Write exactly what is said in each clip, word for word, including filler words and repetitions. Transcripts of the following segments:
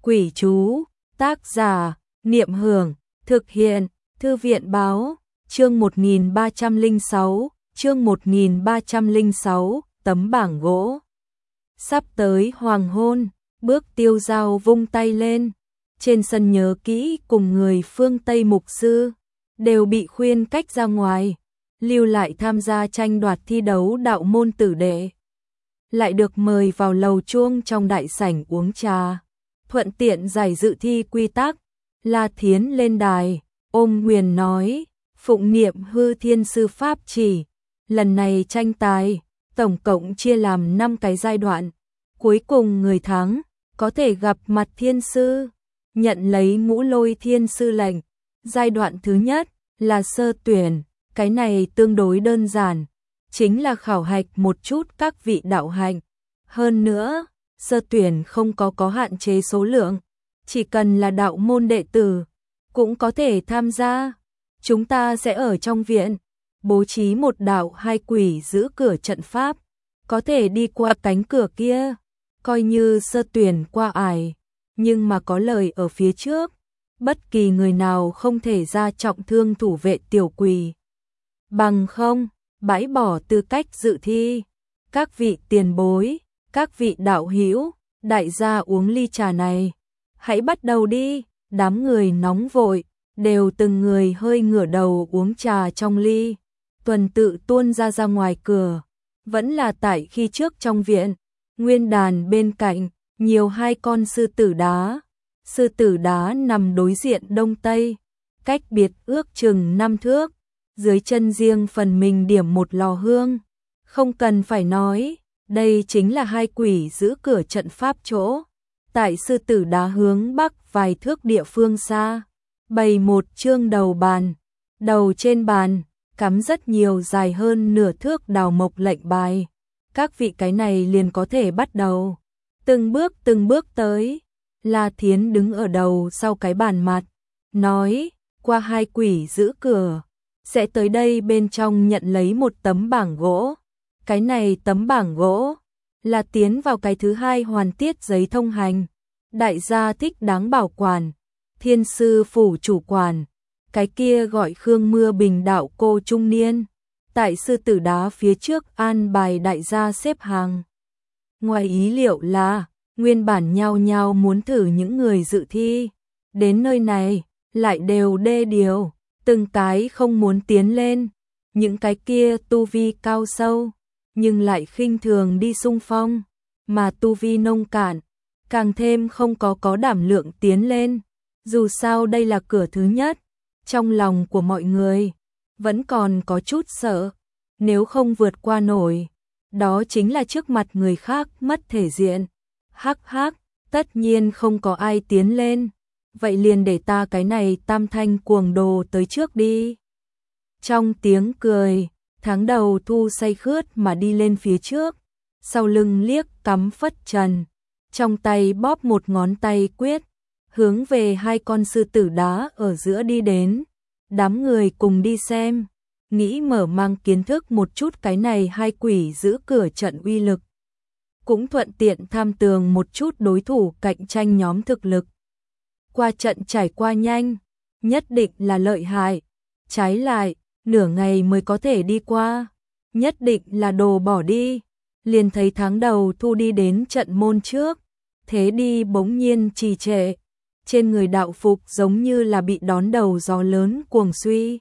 Quỷ chú, tác giả, Niệm Hưởng, thực hiện, Thư viện báo, chương một nghìn ba trăm lẻ sáu, chương một nghìn ba trăm lẻ sáu, tấm bảng gỗ. Sắp tới hoàng hôn, Bước Tiêu Dao vung tay lên, trên sân nhớ kỹ cùng người phương Tây mục sư, đều bị khuyên cách ra ngoài, lưu lại tham gia tranh đoạt thi đấu đạo môn tử đệ. Lại được mời vào lầu chuông trong đại sảnh uống trà, thuận tiện giải dự thi quy tắc. La Thiến lên đài, ôm quyền nói, phụng niệm Hư Thiên Sư Pháp chỉ, lần này tranh tài, tổng cộng chia làm năm cái giai đoạn, cuối cùng người thắng, có thể gặp mặt Thiên Sư, nhận lấy Ngũ Lôi Thiên Sư lệnh. Giai đoạn thứ nhất là sơ tuyển, cái này tương đối đơn giản, chính là khảo hạch một chút các vị đạo hạnh. Hơn nữa, sơ tuyển không có có hạn chế số lượng, chỉ cần là đạo môn đệ tử, cũng có thể tham gia. Chúng ta sẽ ở trong viện, bố trí một đạo hai quỷ giữ cửa trận pháp, có thể đi qua cánh cửa kia, coi như sơ tuyển qua ải, nhưng mà có lời ở phía trước, bất kỳ người nào không thể ra trọng thương thủ vệ tiểu quỷ. Bằng không, bãi bỏ tư cách dự thi. Các vị tiền bối, các vị đạo hữu, đại gia uống ly trà này. Hãy bắt đầu đi, đám người nóng vội, đều từng người hơi ngửa đầu uống trà trong ly. Tuần tự tuôn ra ra ngoài cửa, vẫn là tại khi trước trong viện, nguyên đàn bên cạnh, nhiều hai con sư tử đá. Sư tử đá nằm đối diện đông tây, cách biệt ước chừng năm thước, dưới chân riêng phần mình điểm một lò hương. Không cần phải nói, đây chính là hai quỷ giữ cửa trận pháp chỗ. Tại sư tử đá hướng bắc vài thước địa phương xa, bày một chương đầu bàn, đầu trên bàn, cắm rất nhiều dài hơn nửa thước đào mộc lệnh bài. Các vị cái này liền có thể bắt đầu, từng bước từng bước tới. La Thiến đứng ở đầu sau cái bàn mặt, nói, qua hai quỷ giữ cửa, sẽ tới đây bên trong nhận lấy một tấm bảng gỗ. Cái này tấm bảng gỗ, là tiến vào cái thứ hai hoàn tiết giấy thông hành. Đại gia thích đáng bảo quản, Thiên Sư phủ chủ quản, cái kia gọi Khương Mưa Bình đạo cô trung niên, tại sư tử đá phía trước an bài đại gia xếp hàng. Ngoài ý liệu là, nguyên bản nhao nhao muốn thử những người dự thi, đến nơi này, lại đều đê điều, từng cái không muốn tiến lên, những cái kia tu vi cao sâu, nhưng lại khinh thường đi xung phong, mà tu vi nông cạn, càng thêm không có có đảm lượng tiến lên. Dù sao đây là cửa thứ nhất, trong lòng của mọi người, vẫn còn có chút sợ, nếu không vượt qua nổi, đó chính là trước mặt người khác mất thể diện. Hắc hắc, tất nhiên không có ai tiến lên, vậy liền để ta cái này tam thanh cuồng đồ tới trước đi. Trong tiếng cười, Tháng Đầu Thu say khướt mà đi lên phía trước, sau lưng liếc cắm phất trần, trong tay bóp một ngón tay quyết, hướng về hai con sư tử đá ở giữa đi đến. Đám người cùng đi xem, nghĩ mở mang kiến thức một chút cái này hai quỷ giữ cửa trận uy lực, cũng thuận tiện tham tường một chút đối thủ cạnh tranh nhóm thực lực. Qua trận trải qua nhanh, nhất định là lợi hại, trái lại, nửa ngày mới có thể đi qua, nhất định là đồ bỏ đi. Liền thấy Tháng Đầu Thu đi đến trận môn trước, thế đi bỗng nhiên trì trệ, trên người đạo phục giống như là bị đón đầu gió lớn cuồng suy,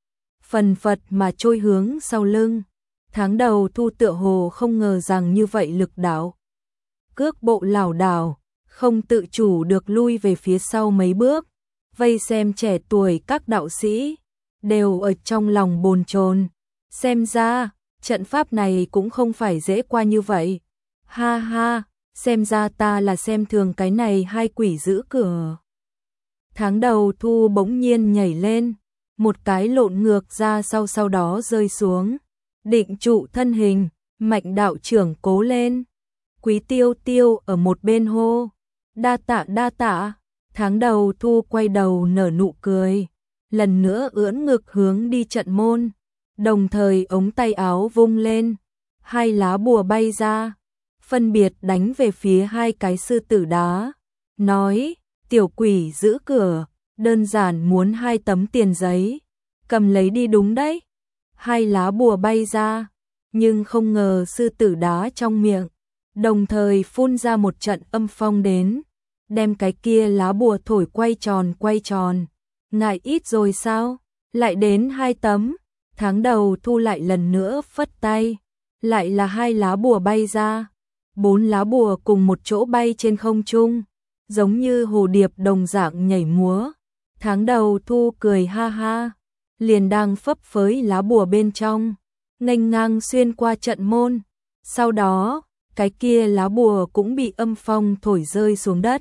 phần phật mà trôi hướng sau lưng. Tháng Đầu Thu tựa hồ không ngờ rằng như vậy lực đạo, cước bộ lảo đảo, không tự chủ được lui về phía sau mấy bước. Vây xem trẻ tuổi các đạo sĩ đều ở trong lòng bồn chồn, xem ra trận pháp này cũng không phải dễ qua như vậy. Ha ha, xem ra ta là xem thường cái này hai quỷ giữ cửa. Tháng Đầu Thu bỗng nhiên nhảy lên, một cái lộn ngược ra sau, sau đó rơi xuống, định trụ thân hình. Mạnh đạo trưởng cố lên. Quý Tiêu Tiêu ở một bên hô, đa tạ đa tạ. Tháng Đầu Thu quay đầu nở nụ cười, lần nữa ưỡn ngực hướng đi trận môn, đồng thời ống tay áo vung lên, hai lá bùa bay ra, phân biệt đánh về phía hai cái sư tử đá. nói, tiểu quỷ giữ cửa, đơn giản muốn hai tấm tiền giấy, cầm lấy đi đúng đấy. Hai lá bùa bay ra, nhưng không ngờ sư tử đá trong miệng, đồng thời phun ra một trận âm phong đến, đem cái kia lá bùa thổi quay tròn quay tròn. Ngại ít rồi sao? Lại đến hai tấm. Tháng đầu thu lại lần nữa phất tay, lại là hai lá bùa bay ra, bốn lá bùa cùng một chỗ bay trên không trung, giống như hồ điệp đồng dạng nhảy múa. Tháng đầu thu cười ha ha, liền đang phấp phới lá bùa bên trong, nghênh ngang xuyên qua trận môn. Sau đó, cái kia lá bùa cũng bị âm phong thổi rơi xuống đất.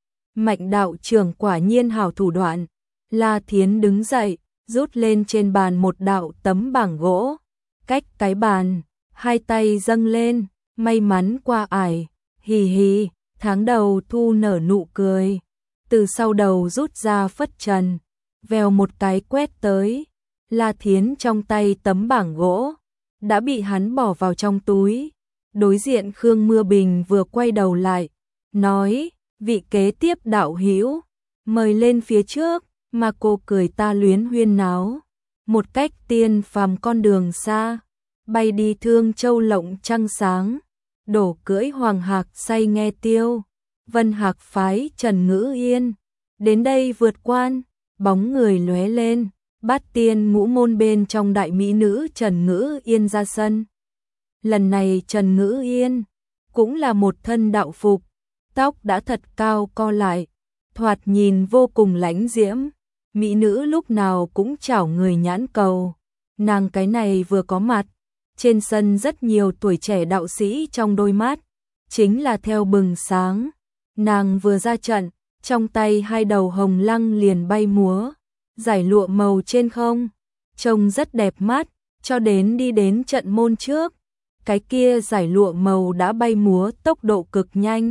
Mạnh đạo trưởng quả nhiên hảo thủ đoạn. La Thiến đứng dậy, rút lên trên bàn một đạo tấm bảng gỗ, cách cái bàn, hai tay dâng lên, may mắn qua ải, hì hì. Tháng đầu thu nở nụ cười, từ sau đầu rút ra phất trần, vèo một cái quét tới. La Thiến trong tay tấm bảng gỗ đã bị hắn bỏ vào trong túi. Đối diện Khương Mưa Bình vừa quay đầu lại, nói, vị kế tiếp đạo hữu mời lên phía trước. Mà cô cười ta luyến huyên náo, một cách tiên phàm con đường xa, bay đi Thương Châu lộng trăng sáng, đổ cưỡi hoàng hạc say nghe tiêu, vân hạc phái Trần Ngữ Yên, đến đây vượt quan, bóng người lóe lên, bát tiên ngũ môn bên trong đại mỹ nữ Trần Ngữ Yên ra sân. Lần này Trần Ngữ Yên cũng là một thân đạo phục, tóc đã thật cao co lại, thoạt nhìn vô cùng lãnh diễm. Mỹ nữ lúc nào cũng chảo người nhãn cầu. Nàng cái này vừa có mặt, trên sân rất nhiều tuổi trẻ đạo sĩ trong đôi mắt, chính là theo bừng sáng. Nàng vừa ra trận, trong tay hai đầu hồng lăng liền bay múa, giải lụa màu trên không, trông rất đẹp mắt, cho đến đi đến trận môn trước. Cái kia giải lụa màu đã bay múa tốc độ cực nhanh.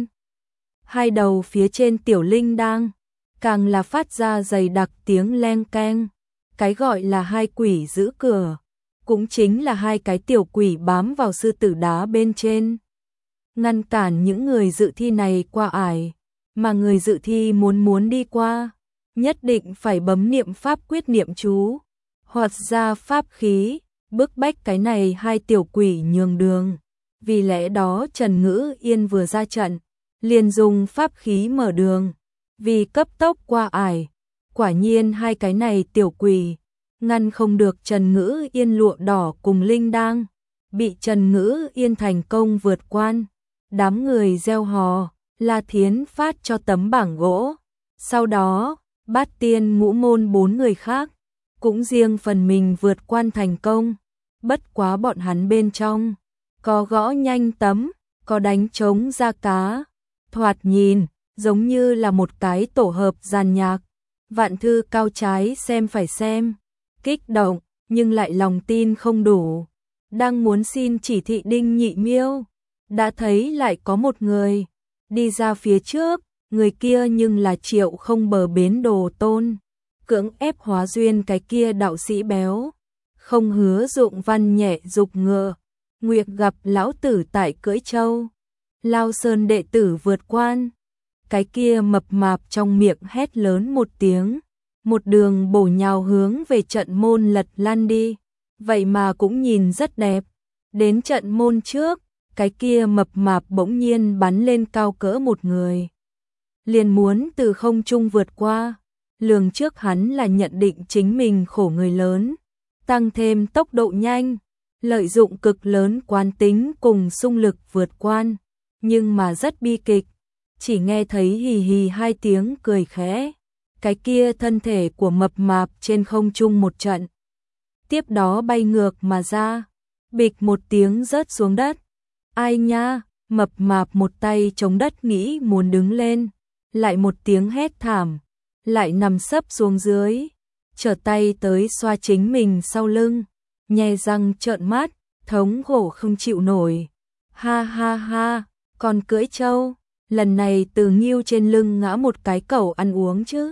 Hai đầu phía trên tiểu linh đang càng là phát ra dày đặc tiếng leng keng. Cái gọi là hai quỷ giữ cửa, cũng chính là hai cái tiểu quỷ bám vào sư tử đá bên trên, ngăn cản những người dự thi này qua ải, mà người dự thi muốn muốn đi qua, nhất định phải bấm niệm pháp quyết niệm chú, hoặc ra pháp khí, bức bách cái này hai tiểu quỷ nhường đường. Vì lẽ đó Trần Ngữ Yên vừa ra trận, liền dùng pháp khí mở đường, vì cấp tốc qua ải. Quả nhiên hai cái này tiểu quỷ ngăn không được Trần Ngữ Yên lụa đỏ cùng linh đang, bị Trần Ngữ Yên thành công vượt quan. Đám người reo hò, La Thiến phát cho tấm bảng gỗ. Sau đó, bát tiên ngũ môn bốn người khác cũng riêng phần mình vượt quan thành công. Bất quá bọn hắn bên trong có gõ nhanh tấm, có đánh trống ra cá, thoạt nhìn giống như là một cái tổ hợp giàn nhạc. Vạn Thư cao trái xem phải xem, kích động nhưng lại lòng tin không đủ, đang muốn xin chỉ thị Đinh Nhị Miêu, đã thấy lại có một người đi ra phía trước, người kia nhưng là Triệu Không Bờ Bến Đồ Tôn, cưỡng ép hóa duyên cái kia đạo sĩ béo. Không Hứa Dụng văn nhẹ dục ngựa, Nguyệt gặp lão tử tại cưỡi trâu, Lao Sơn đệ tử vượt quan. Cái kia mập mạp trong miệng hét lớn một tiếng, một đường bổ nhào hướng về trận môn lật lăn đi, vậy mà cũng nhìn rất đẹp. Đến trận môn trước, cái kia mập mạp bỗng nhiên bắn lên cao cỡ một người, liền muốn từ không trung vượt qua. Lường trước hắn là nhận định chính mình khổ người lớn, tăng thêm tốc độ nhanh, lợi dụng cực lớn quán tính cùng xung lực vượt quan, nhưng mà rất bi kịch, chỉ nghe thấy hì hì hai tiếng cười khẽ, cái kia thân thể của mập mạp trên không trung một trận, tiếp đó bay ngược mà ra, bịch một tiếng rớt xuống đất. Ai nha, mập mạp một tay chống đất nghĩ muốn đứng lên, lại một tiếng hét thảm, lại nằm sấp xuống dưới, trở tay tới xoa chính mình sau lưng, nhe răng trợn mắt, thống khổ không chịu nổi. Ha ha ha, còn cưỡi trâu, lần này từ nghiêu trên lưng ngã một cái cẩu ăn uống chứ.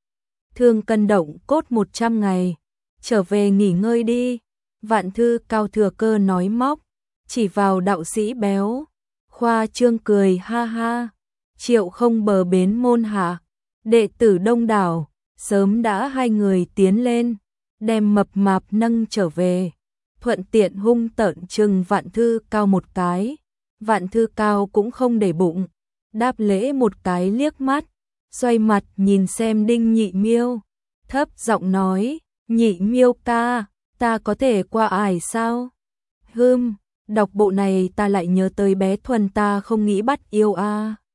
Thương cân động cốt một trăm ngày, trở về nghỉ ngơi đi. Vạn Thư cao thừa cơ nói móc, chỉ vào đạo sĩ béo, khoa trương cười ha ha. Triệu Không bờ bến môn hạ, đệ tử đông đảo, sớm đã hai người tiến lên, đem mập mạp nâng trở về, thuận tiện hung tợn trừng Vạn Thư Cao một cái. Vạn Thư Cao cũng không để bụng, đáp lễ một cái liếc mắt, xoay mặt nhìn xem Đinh Nhị Miêu, thấp giọng nói, Nhị Miêu ca, ta có thể qua ải sao? Hừm, đọc bộ này ta lại nhớ tới bé Thuần ta không nghĩ bắt yêu a. À.